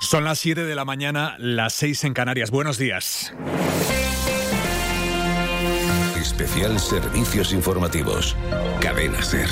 Son las 7 de la mañana, las 6 en Canarias. Buenos días. Especial Servicios Informativos. Cadena SER.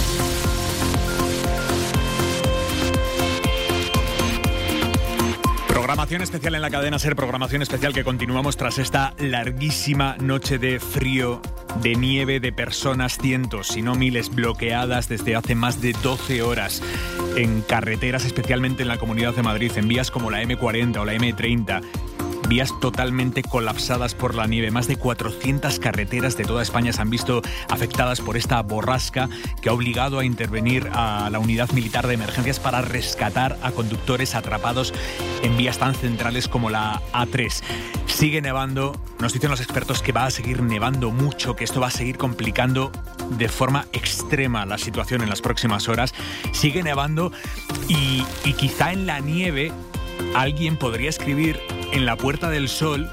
Programación especial en la cadena SER, programación especial que continuamos tras esta larguísima noche de frío, de nieve, de personas, cientos, si no miles, bloqueadas desde hace más de 12 horas en carreteras, especialmente en la Comunidad de Madrid, en vías como la M40 o la M30. Vías totalmente colapsadas por la nieve. Más de 400 carreteras de toda España se han visto afectadas por esta borrasca que ha obligado a intervenir a la Unidad Militar de Emergencias para rescatar a conductores atrapados en vías tan centrales como la A3. Sigue nevando. Nos dicen los expertos que va a seguir nevando mucho, que esto va a seguir complicando de forma extrema la situación en las próximas horas. Sigue nevando y quizá en la nieve alguien podría escribir en la Puerta del Sol,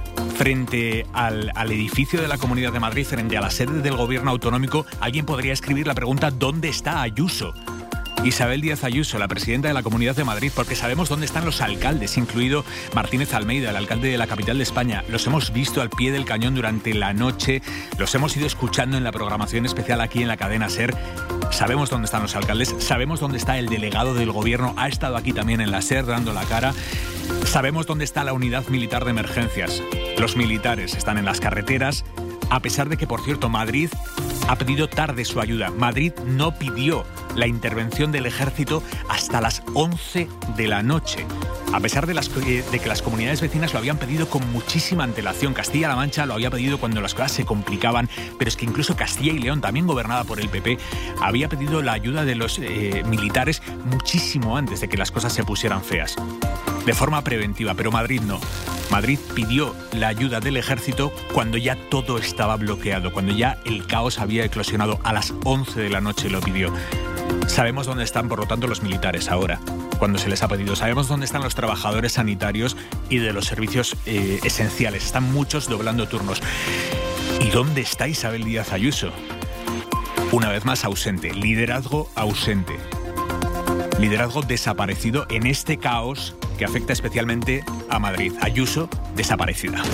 frente al edificio de la Comunidad de Madrid, frente a la sede del Gobierno autonómico, alguien podría escribir la pregunta: ¿dónde está Ayuso? Isabel Díaz Ayuso, la presidenta de la Comunidad de Madrid, porque sabemos dónde están los alcaldes, incluido Martínez Almeida, el alcalde de la capital de España. Los hemos visto al pie del cañón durante la noche, los hemos ido escuchando en la programación especial aquí en la cadena SER. Sabemos dónde están los alcaldes, sabemos dónde está el delegado del Gobierno, ha estado aquí también en la SER dando la cara. Sabemos dónde está la Unidad Militar de Emergencias. Los militares están en las carreteras, a pesar de que, por cierto, Madrid ha pedido tarde su ayuda. Madrid no pidió la intervención del ejército hasta las 11 de la noche, a pesar de que las comunidades vecinas lo habían pedido con muchísima antelación. Castilla-La Mancha lo había pedido cuando las cosas se complicaban, pero es que incluso Castilla y León, también gobernada por el PP, había pedido la ayuda de los militares muchísimo antes de que las cosas se pusieran feas, de forma preventiva, pero Madrid no. Madrid pidió la ayuda del ejército cuando ya todo estaba bloqueado, cuando ya el caos había eclosionado. A las 11 de la noche lo pidió. Sabemos dónde están, por lo tanto, los militares ahora, cuando se les ha pedido. Sabemos dónde están los trabajadores sanitarios y de los servicios esenciales. Están muchos doblando turnos. ¿Y dónde está Isabel Díaz Ayuso? Una vez más ausente. Liderazgo ausente. Liderazgo desaparecido en este caos que afecta especialmente a Madrid. Ayuso desaparecida.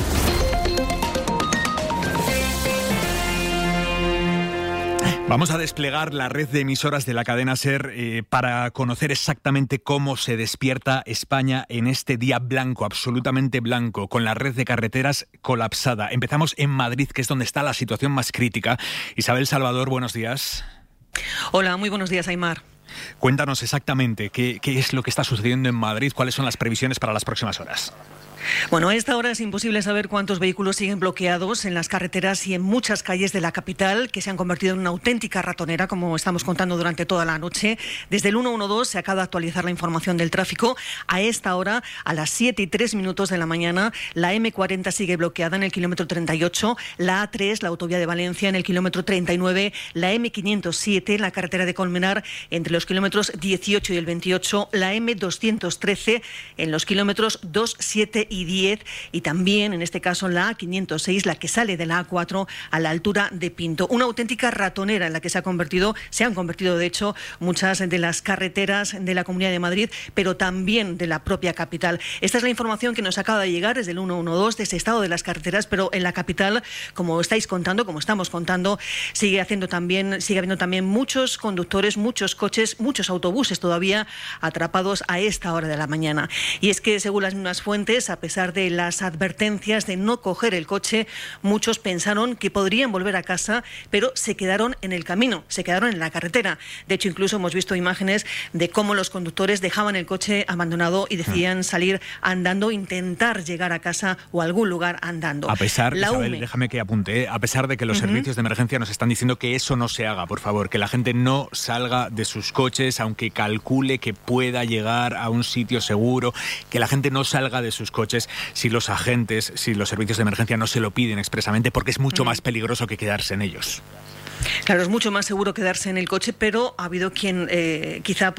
Vamos a desplegar la red de emisoras de la cadena SER para conocer exactamente cómo se despierta España en este día blanco, absolutamente blanco, con la red de carreteras colapsada. Empezamos en Madrid, que es donde está la situación más crítica. Isabel Salvador, buenos días. Hola, muy buenos días, Aimar. Cuéntanos exactamente qué es lo que está sucediendo en Madrid, cuáles son las previsiones para las próximas horas. Bueno, a esta hora es imposible saber cuántos vehículos siguen bloqueados en las carreteras y en muchas calles de la capital, que se han convertido en una auténtica ratonera, como estamos contando durante toda la noche. Desde el 112 se acaba de actualizar la información del tráfico. A esta hora, a las 7:03 de la mañana, la M40 sigue bloqueada en el kilómetro 38, la A3, la autovía de Valencia, en el kilómetro 39, la M507 en la carretera de Colmenar entre los kilómetros 18 y el 28, la M213 en los kilómetros 2, 7 y 10, y también en este caso la A506, la que sale de la A4 a la altura de Pinto. Una auténtica ratonera en la que se han convertido de hecho muchas de las carreteras de la Comunidad de Madrid, pero también de la propia capital. Esta es la información que nos acaba de llegar desde el 112 de ese estado de las carreteras, pero en la capital, como estamos contando, sigue habiendo también muchos conductores, muchos coches, muchos autobuses todavía atrapados a esta hora de la mañana. Y es que, según las mismas fuentes, a pesar de las advertencias de no coger el coche, muchos pensaron que podrían volver a casa, pero se quedaron en el camino, se quedaron en la carretera. De hecho, incluso hemos visto imágenes de cómo los conductores dejaban el coche abandonado y decidían salir andando, intentar llegar a casa o a algún lugar andando. A pesar, Isabel, déjame que apunte, a pesar de que los servicios de emergencia nos están diciendo que eso no se haga, por favor, que la gente no salga de sus coches, aunque calcule que pueda llegar a un sitio seguro, que la gente no salga de sus coches si los servicios de emergencia no se lo piden expresamente, porque es mucho más peligroso que quedarse en ellos. Claro, es mucho más seguro quedarse en el coche, pero ha habido quien quizá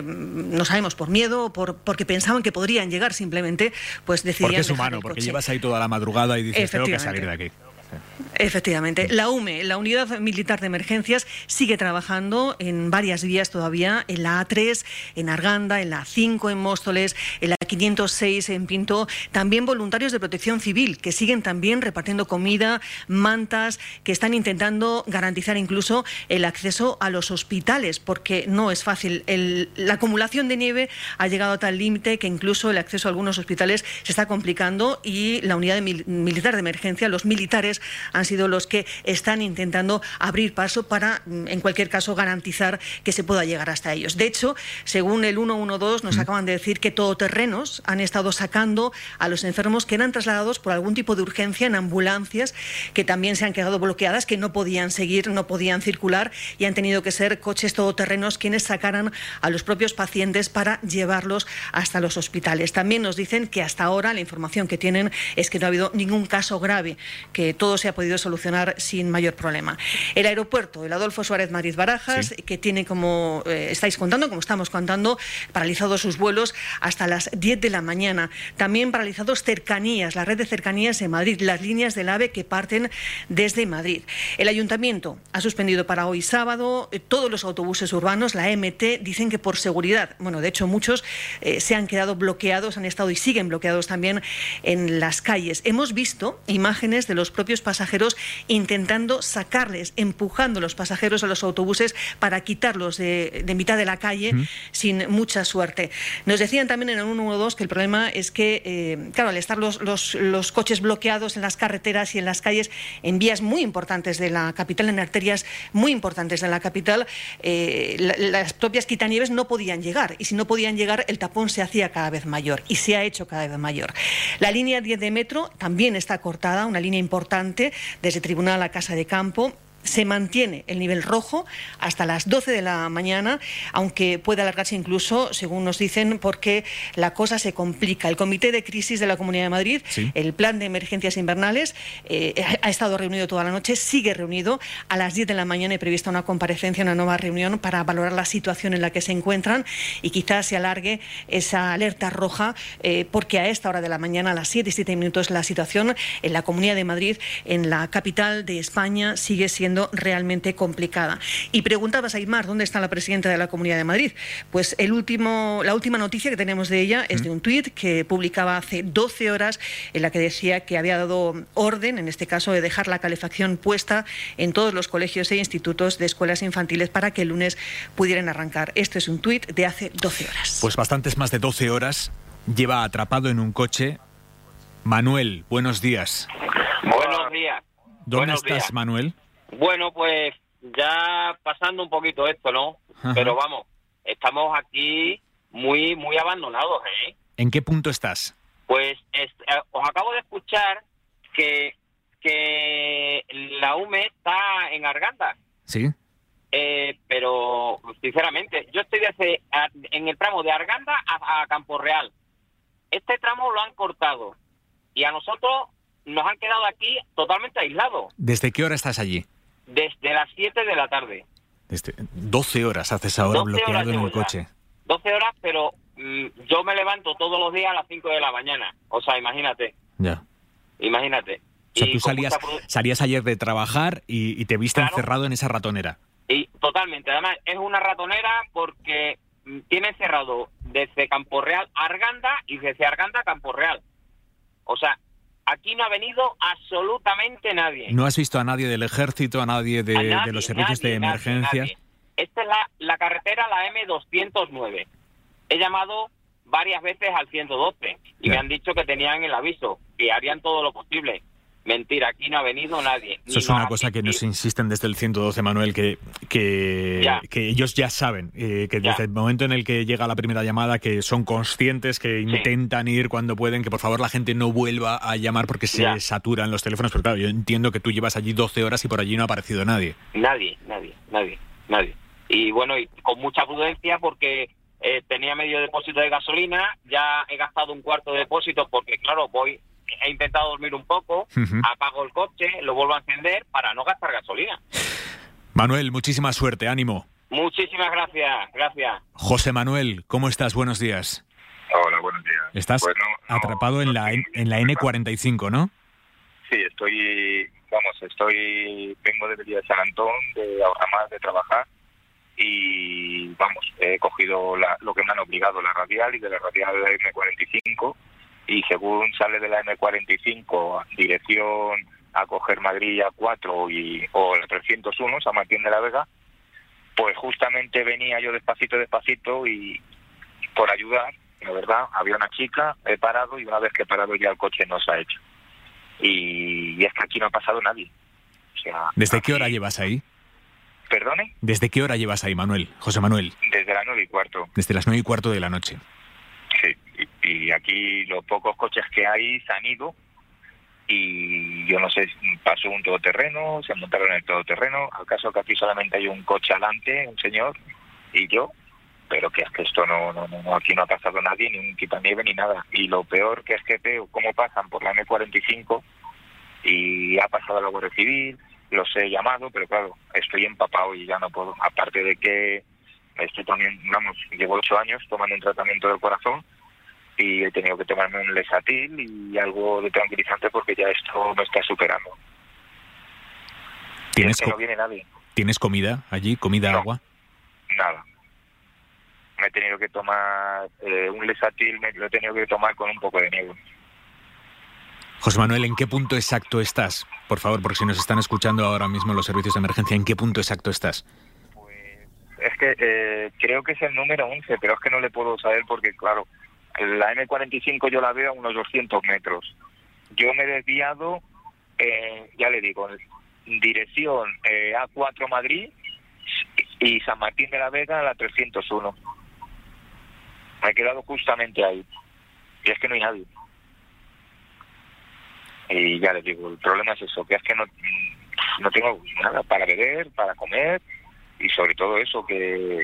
no sabemos, por miedo o porque pensaban que podrían llegar simplemente, pues decidían porque es dejar humano, el porque coche. Llevas ahí toda la madrugada y dices, tengo que salir de aquí. Efectivamente. La UME, la Unidad Militar de Emergencias, sigue trabajando en varias vías todavía, en la A3, en Arganda, en la A5 en Móstoles, en la 506 en Pinto. También voluntarios de Protección Civil, que siguen también repartiendo comida, mantas, que están intentando garantizar incluso el acceso a los hospitales, porque no es fácil. La acumulación de nieve ha llegado a tal límite que incluso el acceso a algunos hospitales se está complicando, y la Unidad Militar de Emergencia, los militares, han sido los que están intentando abrir paso para, en cualquier caso, garantizar que se pueda llegar hasta ellos. De hecho, según el 112, nos acaban de decir que todoterrenos han estado sacando a los enfermos que eran trasladados por algún tipo de urgencia en ambulancias que también se han quedado bloqueadas, que no podían seguir, no podían circular, y han tenido que ser coches todoterrenos quienes sacaran a los propios pacientes para llevarlos hasta los hospitales. También nos dicen que hasta ahora la información que tienen es que no ha habido ningún caso grave, que todo se ha podido solucionar sin mayor problema. El aeropuerto, el Adolfo Suárez Madrid-Barajas, que tiene, como estáis contando, como estamos contando, paralizados sus vuelos hasta las 10 de la mañana. También paralizados cercanías, la red de cercanías en Madrid, las líneas del AVE que parten desde Madrid. El Ayuntamiento ha suspendido para hoy sábado todos los autobuses urbanos, la MT, dicen que por seguridad. Bueno, de hecho muchos se han quedado bloqueados, han estado y siguen bloqueados también en las calles. Hemos visto imágenes de los propios pasajeros intentando sacarles, empujando los pasajeros a los autobuses para quitarlos de mitad de la calle sin mucha suerte. Nos decían también en el 112 que el problema es que, claro, al estar los coches bloqueados en las carreteras y en las calles, en vías muy importantes de la capital, en arterias muy importantes de la capital, las propias quitanieves no podían llegar, y si no podían llegar, el tapón se hacía cada vez mayor, y se ha hecho cada vez mayor. La línea 10 de metro también está cortada, una línea importante desde Tribunal a Casa de Campo. Se mantiene el nivel rojo hasta las 12 de la mañana, aunque puede alargarse incluso, según nos dicen, porque la cosa se complica. El Comité de Crisis de la Comunidad de Madrid, el Plan de Emergencias Invernales, ha estado reunido toda la noche, sigue reunido. A las 10 de la mañana hay prevista una comparecencia, una nueva reunión para valorar la situación en la que se encuentran, y quizás se alargue esa alerta roja, porque a esta hora de la mañana, a las 7 y 7 minutos, la situación en la Comunidad de Madrid, en la capital de España, sigue siendo realmente complicada. Y preguntabas, Aymar, ¿dónde está la presidenta de la Comunidad de Madrid? Pues la última noticia que tenemos de ella es de un tuit que publicaba hace 12 horas, en la que decía que había dado orden, en este caso, de dejar la calefacción puesta en todos los colegios e institutos de escuelas infantiles para que el lunes pudieran arrancar. Este es un tuit de hace 12 horas. Pues bastantes más de 12 horas lleva atrapado en un coche. Manuel, buenos días. Buenos días. ¿Dónde estás, Manuel? Bueno, pues ya pasando un poquito esto, ¿no? Ajá. Pero vamos, estamos aquí muy abandonados, ¿eh? ¿En qué punto estás? Pues os acabo de escuchar que la UME está en Arganda. Sí. Pero, sinceramente, yo estoy en el tramo de Arganda a Campo Real. Este tramo lo han cortado y a nosotros nos han quedado aquí totalmente aislados. ¿Desde qué hora estás allí? Desde las 7 de la tarde. 12 horas haces ahora bloqueado en el coche. 12 horas, pero yo me levanto todos los días a las 5 de la mañana. O sea, imagínate. Ya. Imagínate. O sea, tú salías ayer de trabajar y te viste encerrado en esa ratonera. Y totalmente. Además, es una ratonera porque tiene cerrado desde Campo Real a Arganda y desde Arganda a Campo Real. O sea, aquí no ha venido absolutamente nadie. ¿No has visto a nadie del ejército, a nadie de los servicios de emergencia? Nadie. Esta es la carretera, la M209. He llamado varias veces al 112 y me han dicho que tenían el aviso, que harían todo lo posible. Mentira, aquí no ha venido nadie. Eso es una cosa que nos insisten desde el 112, Manuel, que ellos ya saben, que desde el momento en el que llega la primera llamada, que son conscientes, que intentan ir cuando pueden, que por favor la gente no vuelva a llamar porque se saturan los teléfonos. Pero claro, yo entiendo que tú llevas allí 12 horas y por allí no ha aparecido nadie. Nadie. Y bueno, y con mucha prudencia porque tenía medio depósito de gasolina, ya he gastado un cuarto de depósito porque, claro, he intentado dormir un poco, apago el coche, lo vuelvo a encender para no gastar gasolina. Manuel, muchísima suerte, ánimo. Muchísimas gracias. José Manuel, ¿cómo estás? Buenos días. Hola, buenos días. Estás atrapado en la N45, ¿no? Sí, estoy vengo de Villa de San Antón, de Ahorramás, de trabajar, y he cogido lo que me han obligado, la radial, y de la radial de la M45, y según sale de la M45 dirección a coger Madrid A4 o la 301, San Martín de la Vega, pues justamente venía yo despacito, y por ayudar, la verdad, había una chica, he parado, y una vez que he parado ya el coche no se ha hecho. Y es que aquí no ha pasado nadie. O sea, ¿desde qué hora llevas ahí? ¿Perdone? ¿Desde qué hora llevas ahí, José Manuel? Desde las 9:15. Desde las 9:15 de la noche. Sí, y aquí los pocos coches que hay se han ido, y yo no sé, pasó un todoterreno, se montaron en el todoterreno, al caso que aquí solamente hay un coche adelante, un señor, y yo, pero que es que esto no, aquí no ha pasado nadie, ni un quitanieve ni nada, y lo peor que es que veo cómo pasan por la M45, y ha pasado la Guardia Civil, los he llamado, pero claro, estoy empapado y ya no puedo, aparte de que estoy también, llevo 8 años tomando un tratamiento del corazón, y he tenido que tomarme un Lesatil y algo de tranquilizante porque ya esto me está superando. Y es que no viene nadie. ¿Tienes comida allí? ¿Comida, agua? Nada. Me he tenido que tomar un Lesatil, lo he tenido que tomar con un poco de nieve. José Manuel, ¿en qué punto exacto estás? Por favor, porque si nos están escuchando ahora mismo los servicios de emergencia, ¿en qué punto exacto estás? Pues es que creo que es el número 11, pero es que no le puedo saber porque, claro, la M45 yo la veo a unos 200 metros. Yo me he desviado, ya le digo, dirección A4 Madrid y San Martín de la Vega a la 301. Me he quedado justamente ahí. Y es que no hay nadie. Y ya les digo, el problema es eso, que es que no tengo nada para beber, para comer, y sobre todo eso, que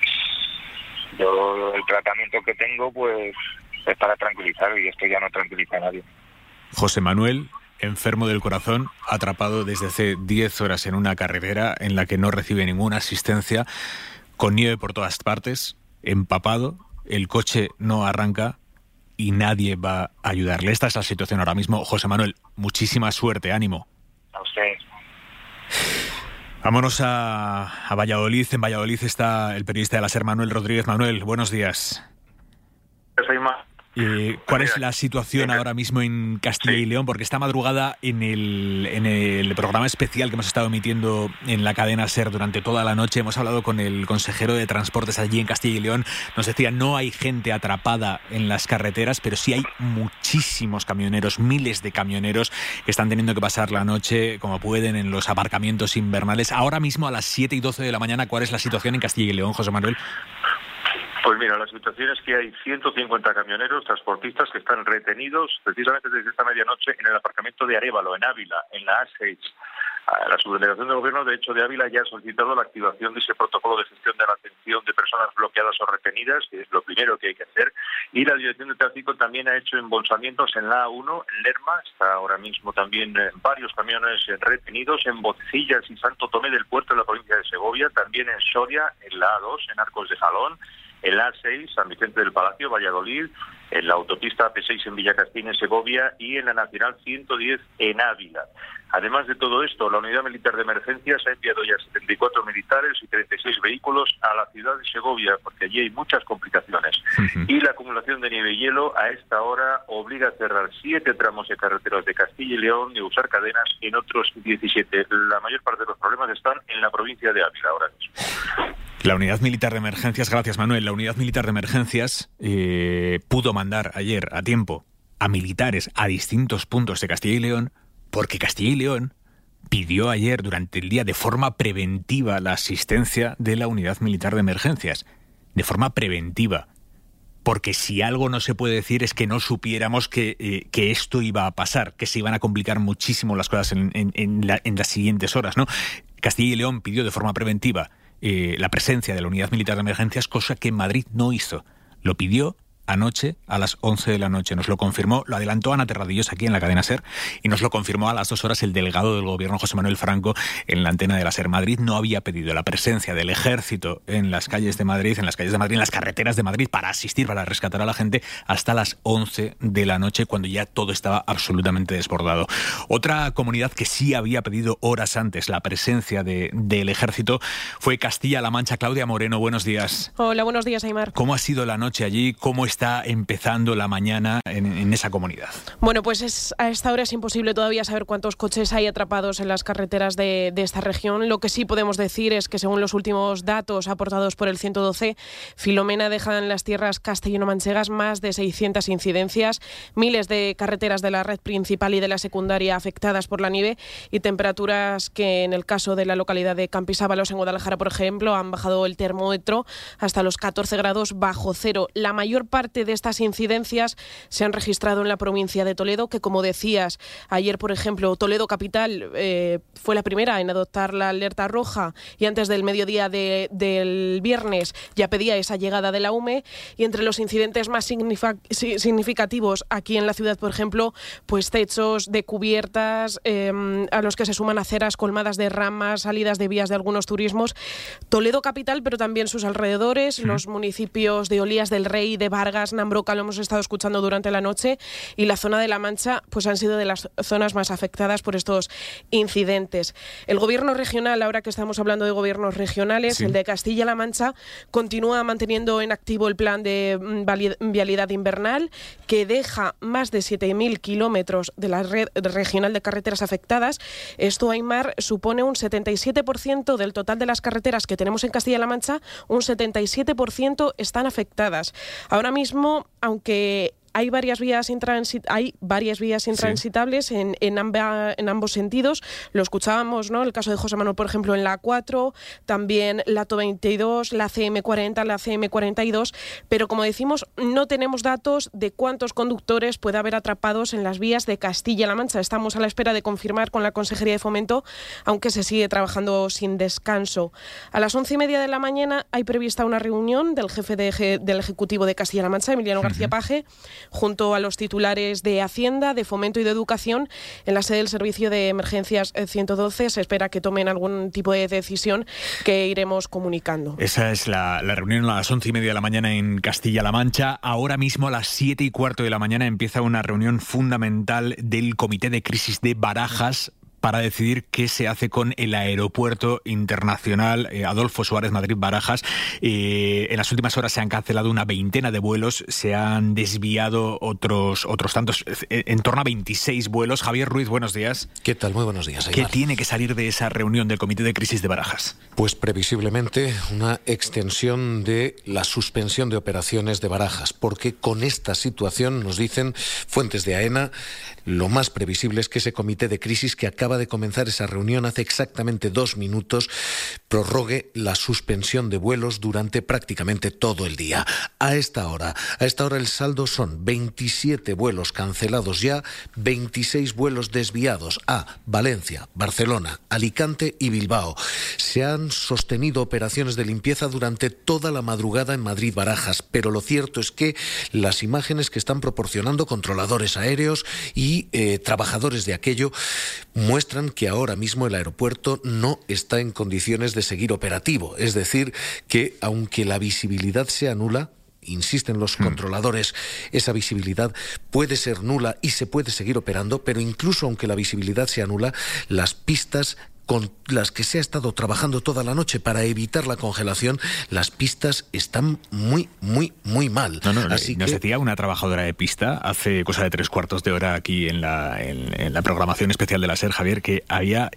yo el tratamiento que tengo pues es para tranquilizar, y esto ya no tranquiliza a nadie. José Manuel, enfermo del corazón, atrapado desde hace 10 horas en una carretera en la que no recibe ninguna asistencia, con nieve por todas partes, empapado, el coche no arranca y nadie va a ayudarle. Esta es la situación ahora mismo. José Manuel, muchísima suerte, ánimo. A usted. Vámonos a Valladolid. En Valladolid está el periodista de la SER, Manuel Rodríguez. Manuel, buenos días. Soy más. ¿Cuál es la situación ahora mismo en Castilla y León? Porque esta madrugada en el programa especial que hemos estado emitiendo en la cadena SER durante toda la noche, hemos hablado con el consejero de Transportes allí en Castilla y León. Nos decía, no hay gente atrapada en las carreteras, pero sí hay muchísimos camioneros, miles de camioneros que están teniendo que pasar la noche como pueden en los aparcamientos invernales. Ahora mismo a las 7:12 de la mañana, ¿cuál es la situación en Castilla y León, José Manuel? Pues mira, la situación es que hay 150 camioneros transportistas que están retenidos precisamente desde esta medianoche en el aparcamiento de Arévalo, en Ávila, en la A6. La subdelegación del Gobierno, de hecho, de Ávila ya ha solicitado la activación de ese protocolo de gestión de la atención de personas bloqueadas o retenidas, que es lo primero que hay que hacer, y la Dirección de Tráfico también ha hecho embolsamientos en la A1, en Lerma, está ahora mismo también varios camiones retenidos, en Bocillas y Santo Tomé del Puerto de la provincia de Segovia, también en Soria, en la A2, en Arcos de Jalón, en la A6, San Vicente del Palacio, Valladolid, en la autopista AP6 en Villacastín, en Segovia, y en la Nacional 110 en Ávila. Además de todo esto, la Unidad Militar de Emergencias ha enviado ya 74 militares y 36 vehículos a la ciudad de Segovia, porque allí hay muchas complicaciones. Y la acumulación de nieve y hielo a esta hora obliga a cerrar 7 tramos de carreteras de Castilla y León y a usar cadenas en otros 17. La mayor parte de los problemas están en la provincia de Ávila ahora mismo. La Unidad Militar de Emergencias, gracias Manuel, la Unidad Militar de Emergencias pudo mandar ayer a tiempo a militares a distintos puntos de Castilla y León, porque Castilla y León pidió ayer durante el día de forma preventiva la asistencia de la Unidad Militar de Emergencias, de forma preventiva, porque si algo no se puede decir es que no supiéramos que esto iba a pasar, que se iban a complicar muchísimo las cosas en las siguientes horas, ¿no? Castilla y León pidió de forma preventiva la presencia de la Unidad Militar de Emergencias, cosa que Madrid no hizo. Lo pidió anoche a las 11 de la noche. Nos lo confirmó, lo adelantó Ana Terradillos aquí en la cadena SER y nos lo confirmó a las 2 horas el delegado del Gobierno, José Manuel Franco, en la antena de la SER. Madrid no había pedido la presencia del ejército en las calles de Madrid, en las carreteras de Madrid, para asistir, para rescatar a la gente, hasta las 11 de la noche, cuando ya todo estaba absolutamente desbordado. Otra comunidad que sí había pedido horas antes la presencia del ejército fue Castilla-La Mancha. Claudia Moreno, buenos días. Hola, buenos días, Aimar. ¿Cómo ha sido la noche allí? ¿Cómo está empezando la mañana en esa comunidad? Bueno, pues a esta hora es imposible todavía saber cuántos coches hay atrapados en las carreteras de esta región. Lo que sí podemos decir es que, según los últimos datos aportados por el 112, Filomena deja en las tierras castellano-manchegas más de 600 incidencias, miles de carreteras de la red principal y de la secundaria afectadas por la nieve y temperaturas que, en el caso de la localidad de Campisábalos, en Guadalajara, por ejemplo, han bajado el termómetro hasta los 14 grados bajo cero. La mayor parte de estas incidencias se han registrado en la provincia de Toledo, que, como decías, ayer, por ejemplo, Toledo capital fue la primera en adoptar la alerta roja y antes del mediodía del viernes ya pedía esa llegada de la UME. Y entre los incidentes más significativos aquí en la ciudad, por ejemplo, pues techos de cubiertas, a los que se suman aceras colmadas de ramas, salidas de vías de algunos turismos. Toledo capital, pero también sus alrededores, los municipios de Olías del Rey, de Vargas, Nambroca, lo hemos estado escuchando durante la noche, y la zona de La Mancha pues han sido de las zonas más afectadas por estos incidentes. El gobierno regional, ahora que estamos hablando de gobiernos regionales, sí, el de Castilla-La Mancha, continúa manteniendo en activo el plan de vialidad invernal, que deja más de 7.000 kilómetros de la red regional de carreteras afectadas. Esto, Aimar, supone un 77% del total de las carreteras que tenemos en Castilla-La Mancha, un 77% están afectadas. Ahora mismo, aunque hay varias vías intransitables sí, en ambos sentidos. Lo escuchábamos, ¿no? El caso de José Manuel, por ejemplo, en la A4, también la ATO22, la CM40, la CM42, pero, como decimos, no tenemos datos de cuántos conductores puede haber atrapados en las vías de Castilla-La Mancha. Estamos a la espera de confirmar con la Consejería de Fomento, aunque se sigue trabajando sin descanso. A las 11:30 de la mañana hay prevista una reunión del jefe del Ejecutivo de Castilla-La Mancha, Emiliano García Paje, junto a los titulares de Hacienda, de Fomento y de Educación, en la sede del Servicio de Emergencias 112. Se espera que tomen algún tipo de decisión que iremos comunicando. Esa es la reunión a las 11:30 de la mañana en Castilla-La Mancha. Ahora mismo, a las 7:15 de la mañana, empieza una reunión fundamental del Comité de Crisis de Barajas para decidir qué se hace con el aeropuerto internacional Adolfo Suárez Madrid-Barajas. En las últimas horas se han cancelado una veintena de vuelos, se han desviado otros tantos, en torno a 26 vuelos. Javier Ruiz, buenos días. ¿Qué tal? Muy buenos días, Aimar. ¿Qué tiene que salir de esa reunión del Comité de Crisis de Barajas? Pues previsiblemente una extensión de la suspensión de operaciones de Barajas, porque con esta situación, nos dicen fuentes de AENA, lo más previsible es que ese comité de crisis, que acaba de comenzar esa reunión hace exactamente 2 minutos, prorrogue la suspensión de vuelos durante prácticamente todo el día. A esta hora el saldo son 27 vuelos cancelados ya, 26 vuelos desviados a Valencia, Barcelona, Alicante y Bilbao. Se han sostenido operaciones de limpieza durante toda la madrugada en Madrid-Barajas, pero lo cierto es que las imágenes que están proporcionando controladores aéreos y trabajadores de aquello muestran que ahora mismo el aeropuerto no está en condiciones de seguir operativo. Es decir, que aunque la visibilidad sea nula, insisten los controladores, esa visibilidad puede ser nula y se puede seguir operando, pero incluso aunque la visibilidad sea nula, las pistas con las que se ha estado trabajando toda la noche para evitar la congelación, las pistas están muy, muy, muy mal. Así nos decía una trabajadora de pista hace cosa de 3/4 de hora aquí en la programación especial de la SER, Javier, que había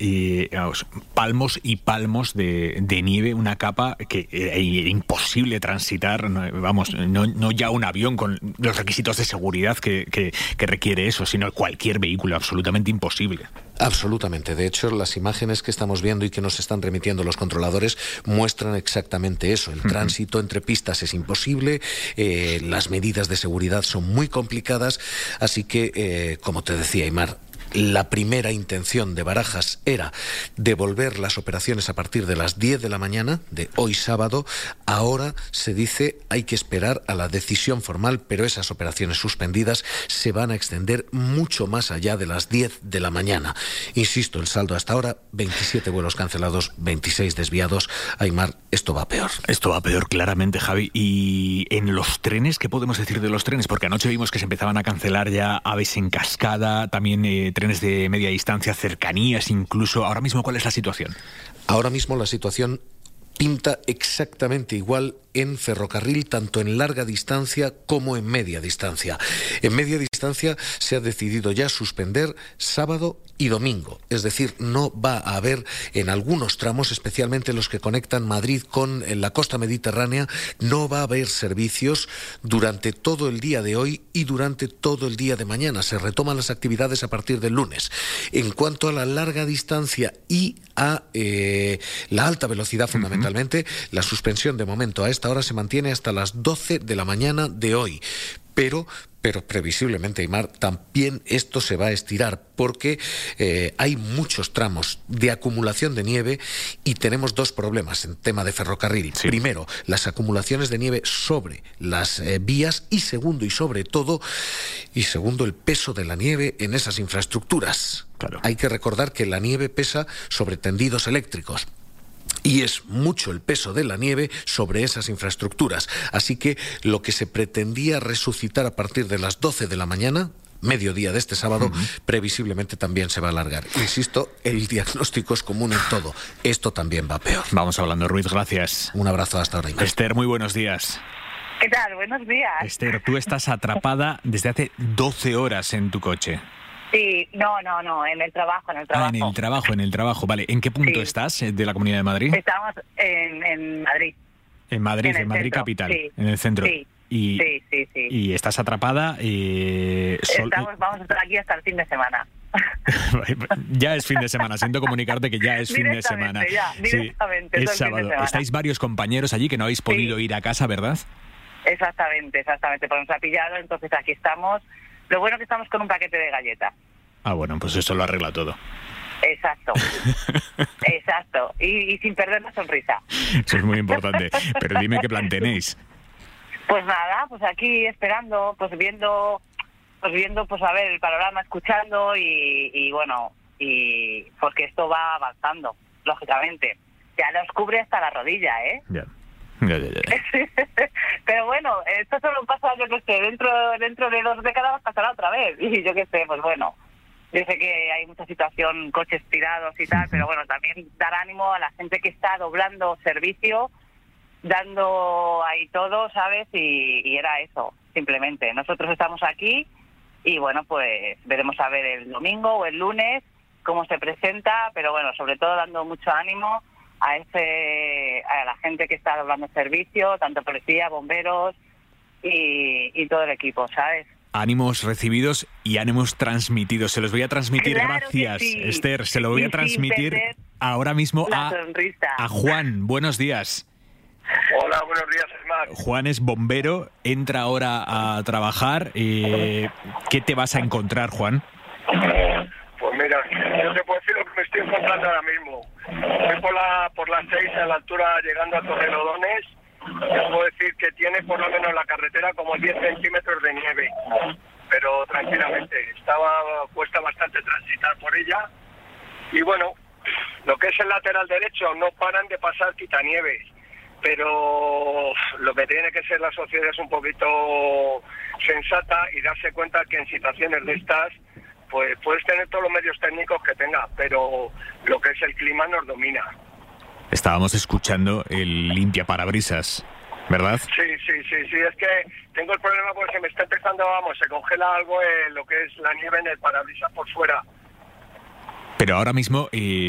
palmos y palmos de nieve, una capa que era imposible transitar, no ya un avión con los requisitos de seguridad que requiere eso, sino cualquier vehículo, absolutamente imposible. Absolutamente. De hecho, las imágenes que estamos viendo y que nos están remitiendo los controladores muestran exactamente eso. El tránsito entre pistas es imposible, las medidas de seguridad son muy complicadas, así que, como te decía, Aimar, la primera intención de Barajas era devolver las operaciones a partir de las 10 de la mañana de hoy sábado. Ahora se dice hay que esperar a la decisión formal, pero esas operaciones suspendidas se van a extender mucho más allá de las 10 de la mañana. Insisto, el saldo hasta ahora, 27 vuelos cancelados, 26 desviados. Aymar, esto va peor. Esto va peor, claramente, Javi. Y en los trenes, ¿qué podemos decir de los trenes? Porque anoche vimos que se empezaban a cancelar ya AVEs en cascada, también trenes de media distancia, cercanías incluso. Ahora mismo, ¿cuál es la situación? Ahora mismo la situación pinta exactamente igual en ferrocarril, tanto en larga distancia como en media distancia. En media distancia se ha decidido ya suspender sábado y domingo, es decir, no va a haber en algunos tramos, especialmente los que conectan Madrid con la costa mediterránea, no va a haber servicios durante todo el día de hoy y durante todo el día de mañana. Se retoman las actividades a partir del lunes. En cuanto a la larga distancia y a la alta velocidad, fundamentalmente, la suspensión de momento a esta hora se mantiene hasta las 12 de la mañana de hoy. Pero previsiblemente, Aymar, también esto se va a estirar porque hay muchos tramos de acumulación de nieve y tenemos dos problemas en tema de ferrocarril. Sí. Primero, las acumulaciones de nieve sobre las vías y segundo, el peso de la nieve en esas infraestructuras. Claro. Hay que recordar que la nieve pesa sobre tendidos eléctricos. Y es mucho el peso de la nieve sobre esas infraestructuras. Así que lo que se pretendía resucitar a partir de las 12 de la mañana, mediodía de este sábado, previsiblemente también se va a alargar. Insisto, el diagnóstico es común en todo. Esto también va peor. Vamos hablando, Ruiz, gracias. Un abrazo hasta ahora. Esther, muy buenos días. ¿Qué tal? Buenos días. Esther, tú estás atrapada desde hace 12 horas en tu coche. Sí, no, en el trabajo. Ah, en el trabajo, vale. ¿En qué punto estás de la Comunidad de Madrid? Estamos en Madrid. En Madrid, en Madrid capital, en el centro. Sí. Sí. Y estás atrapada vamos a estar aquí hasta el fin de semana. Ya es fin de semana, siento comunicarte que ya es fin de semana. Directamente, es sábado. Estáis varios compañeros allí que no habéis podido ir a casa, ¿verdad? Exactamente, porque nos ha pillado, entonces aquí estamos. Lo bueno es que estamos con un paquete de galletas. Ah, bueno, pues eso lo arregla todo. Exacto. Y sin perder la sonrisa. Eso es muy importante. Pero dime qué plan tenéis. Pues nada, pues aquí esperando, viendo a ver el panorama, escuchando y porque esto va avanzando, lógicamente. Ya nos cubre hasta la rodilla, ¿eh? Ya. Pero bueno, esto solo pasa, yo que sé, dentro de 2 décadas pasará otra vez. Y yo que sé, pues bueno, yo sé que hay mucha situación, coches tirados y tal, pero bueno, también dar ánimo a la gente que está doblando servicio, dando ahí todo, ¿sabes? Y era eso, simplemente. Nosotros estamos aquí y bueno, pues veremos a ver el domingo o el lunes cómo se presenta, pero bueno, sobre todo dando mucho ánimo a la gente que está doblando servicio, tanto policía, bomberos y todo el equipo, ¿sabes? Ánimos recibidos y ánimos transmitidos. Se los voy a transmitir, claro, gracias, sí. Esther. Se lo voy a transmitir ahora mismo a Juan. Buenos días. Hola, buenos días, Aymar. Juan es bombero, entra ahora a trabajar. ¿Qué te vas a encontrar, Juan? Pues mira, yo te puedo decir lo que me estoy encontrando ahora mismo. Voy por las 6 a la altura llegando a Torrelodones. Te puedo decir que tiene por lo menos la carretera como 10 centímetros de nieve. Pero tranquilamente, cuesta bastante transitar por ella. Y bueno, lo que es el lateral derecho, no paran de pasar quitanieves. Pero lo que tiene que ser la sociedad es un poquito sensata y darse cuenta que en situaciones de estas pues puedes tener todos los medios técnicos que tengas, pero lo que es el clima nos domina. Estábamos escuchando el limpiaparabrisas, ¿verdad? Sí, es que tengo el problema porque se me está empezando, se congela algo en lo que es la nieve en el parabrisas por fuera. Pero ahora mismo,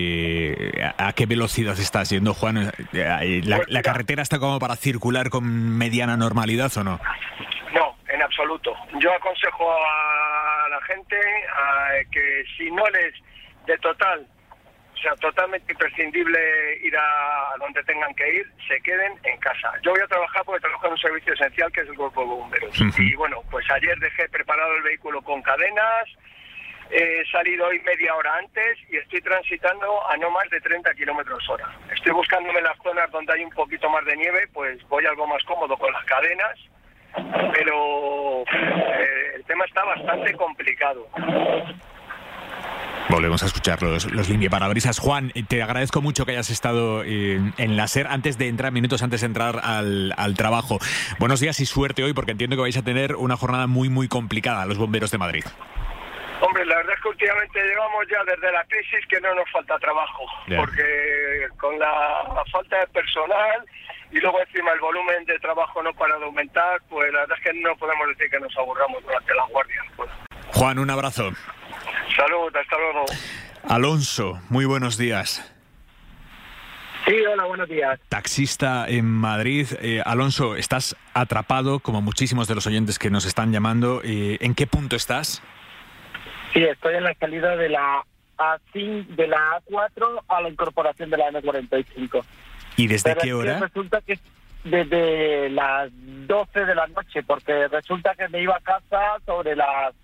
¿a qué velocidad estás yendo, Juan? ¿La carretera está como para circular con mediana normalidad o no? No, en absoluto. Yo aconsejo a la gente que si no les totalmente imprescindible ir a donde tengan que ir, se queden en casa. Yo voy a trabajar porque trabajo en un servicio esencial que es el Cuerpo de Bomberos. Y bueno, pues ayer dejé preparado el vehículo con cadenas, He salido hoy media hora antes y estoy transitando a no más de 30 kilómetros hora. Estoy buscándome las zonas donde hay un poquito más de nieve, pues voy algo más cómodo con las cadenas, pero el tema está bastante complicado. Volvemos a escuchar los limpiaparabrisas. Juan, te agradezco mucho que hayas estado en la SER minutos antes de entrar al trabajo. Buenos días y suerte hoy, porque entiendo que vais a tener una jornada muy, muy complicada, los bomberos de Madrid. Hombre, la verdad es que últimamente llevamos ya desde la crisis que no nos falta trabajo, porque con la falta de personal y luego encima el volumen de trabajo no para de aumentar, pues la verdad es que no podemos decir que nos aburramos durante la guardia. Pues. Juan, un abrazo. Salud, hasta luego. Alonso, muy buenos días. Sí, hola, buenos días. Taxista en Madrid. Alonso, estás atrapado, como muchísimos de los oyentes que nos están llamando. ¿En qué punto estás? Sí, estoy en la salida de la A5, de la A4 a la incorporación de la M45. ¿Y desde qué hora? Resulta que desde las 12 de la noche, porque resulta que me iba a casa sobre las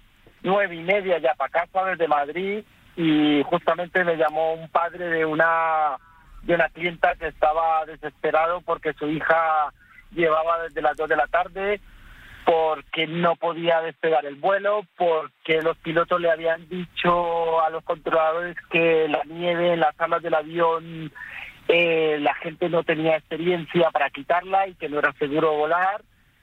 9:30 ya para casa desde Madrid, y justamente me llamó un padre de una clienta que estaba desesperado porque su hija llevaba desde las 2 de la tarde, porque no podía despegar el vuelo, porque los pilotos le habían dicho a los controladores que la nieve en las salas del avión la gente no tenía experiencia para quitarla y que no era seguro volar,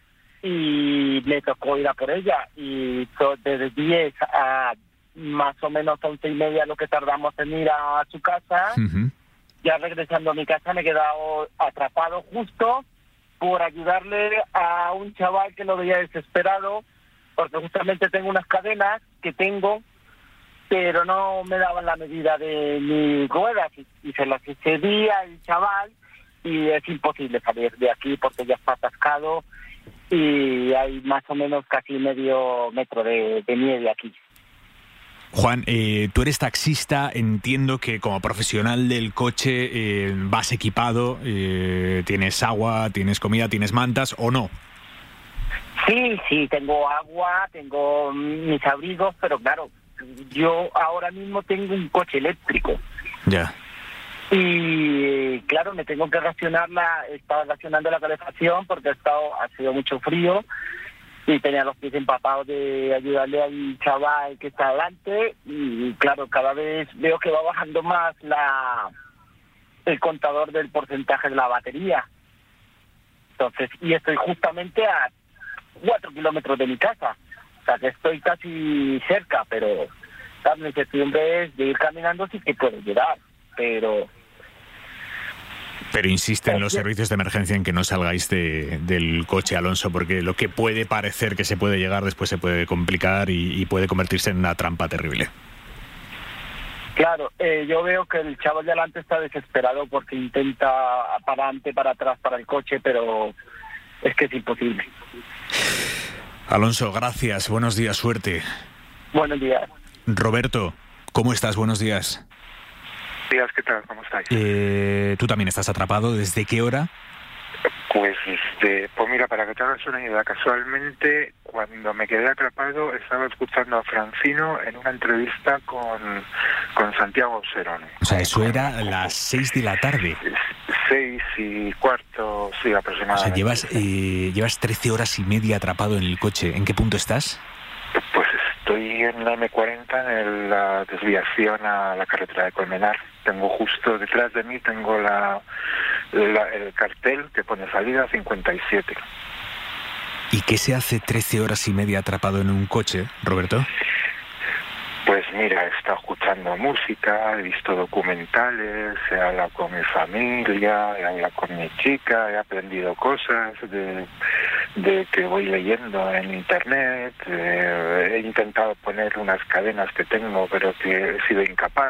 y me tocó ir a por ella, y desde 10 a más o menos 11:30 lo que tardamos en ir a su casa. Uh-huh. Ya regresando a mi casa me he quedado atrapado justo por ayudarle a un chaval que lo veía desesperado, porque justamente tengo unas cadenas que tengo, pero no me daban la medida de mis ruedas, y se las excedí al chaval, y es imposible salir de aquí porque ya está atascado y hay más o menos casi medio metro de nieve aquí. Juan, tú eres taxista, entiendo que como profesional del coche vas equipado, tienes agua, tienes comida, tienes mantas, ¿o no? Sí, tengo agua, tengo mis abrigos, pero claro, yo ahora mismo tengo un coche eléctrico. Ya. Y claro, me tengo que estaba racionando la calefacción porque ha sido mucho frío, y tenía los pies empapados de ayudarle al chaval que está adelante, y claro, cada vez veo que va bajando más el contador del porcentaje de la batería. Entonces, y estoy justamente a 4 kilómetros de mi casa, o sea que estoy casi cerca, pero la incertidumbre es de ir caminando, sí que puedo llegar, pero insisten los servicios de emergencia en que no salgáis del coche, Alonso, porque lo que puede parecer que se puede llegar después se puede complicar y puede convertirse en una trampa terrible. Claro, yo veo que el chaval de adelante está desesperado porque intenta para adelante, para atrás, para el coche, pero es que es imposible. Alonso, gracias, buenos días, suerte. Buenos días. Roberto, ¿cómo estás? Buenos días. Días, ¿qué tal? ¿Cómo estáis? ¿Tú también estás atrapado? ¿Desde qué hora? Pues mira, para que te hagas una idea, casualmente cuando me quedé atrapado estaba escuchando a Francino en una entrevista con Santiago Serone. O sea, eso era a las 6 de la tarde. 6:15, sí, aproximadamente. O sea, llevas 13 horas y media atrapado en el coche. ¿En qué punto estás? Pues estoy en la M40, en la desviación a la carretera de Colmenar. Tengo justo detrás de mí, tengo el cartel que pone salida 57. ¿Y qué se hace 13 horas y media atrapado en un coche, Roberto? Pues mira, he estado escuchando música, he visto documentales, he hablado con mi familia, he hablado con mi chica, he aprendido cosas de que voy leyendo en internet, he intentado poner unas cadenas que tengo pero que he sido incapaz,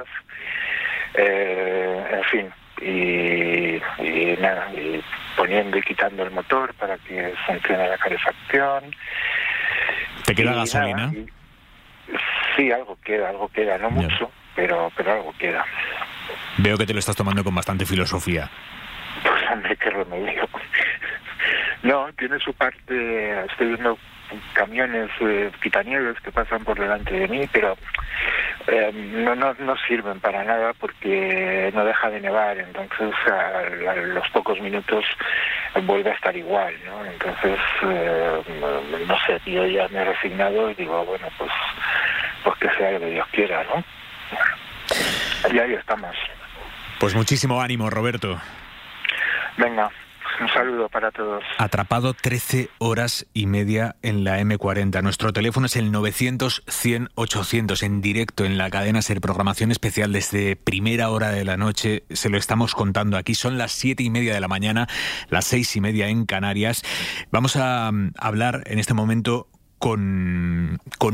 en fin, y nada, y poniendo y quitando el motor para que funcione la calefacción. ¿Te queda gasolina? Nada, sí, algo queda, no mucho, pero algo queda. Veo que te lo estás tomando con bastante filosofía. Pues hombre, qué remedio. No, tiene su parte. Estoy viendo camiones quitanieves que pasan por delante de mí, pero no sirven para nada porque no deja de nevar, entonces a los pocos minutos vuelve a estar igual, ¿no? Entonces, no sé, yo ya me he resignado y digo, bueno, pues que sea lo que Dios quiera, ¿no? Y ahí estamos. Pues muchísimo ánimo, Roberto. Venga. Un saludo para todos. Atrapado 13 horas y media en la M40. Nuestro teléfono es el 900-100-800, en directo en la cadena SER, programación especial desde primera hora de la noche. Se lo estamos contando aquí. Son las 7:30 de la mañana, las 6:30 en Canarias. Vamos a hablar en este momento con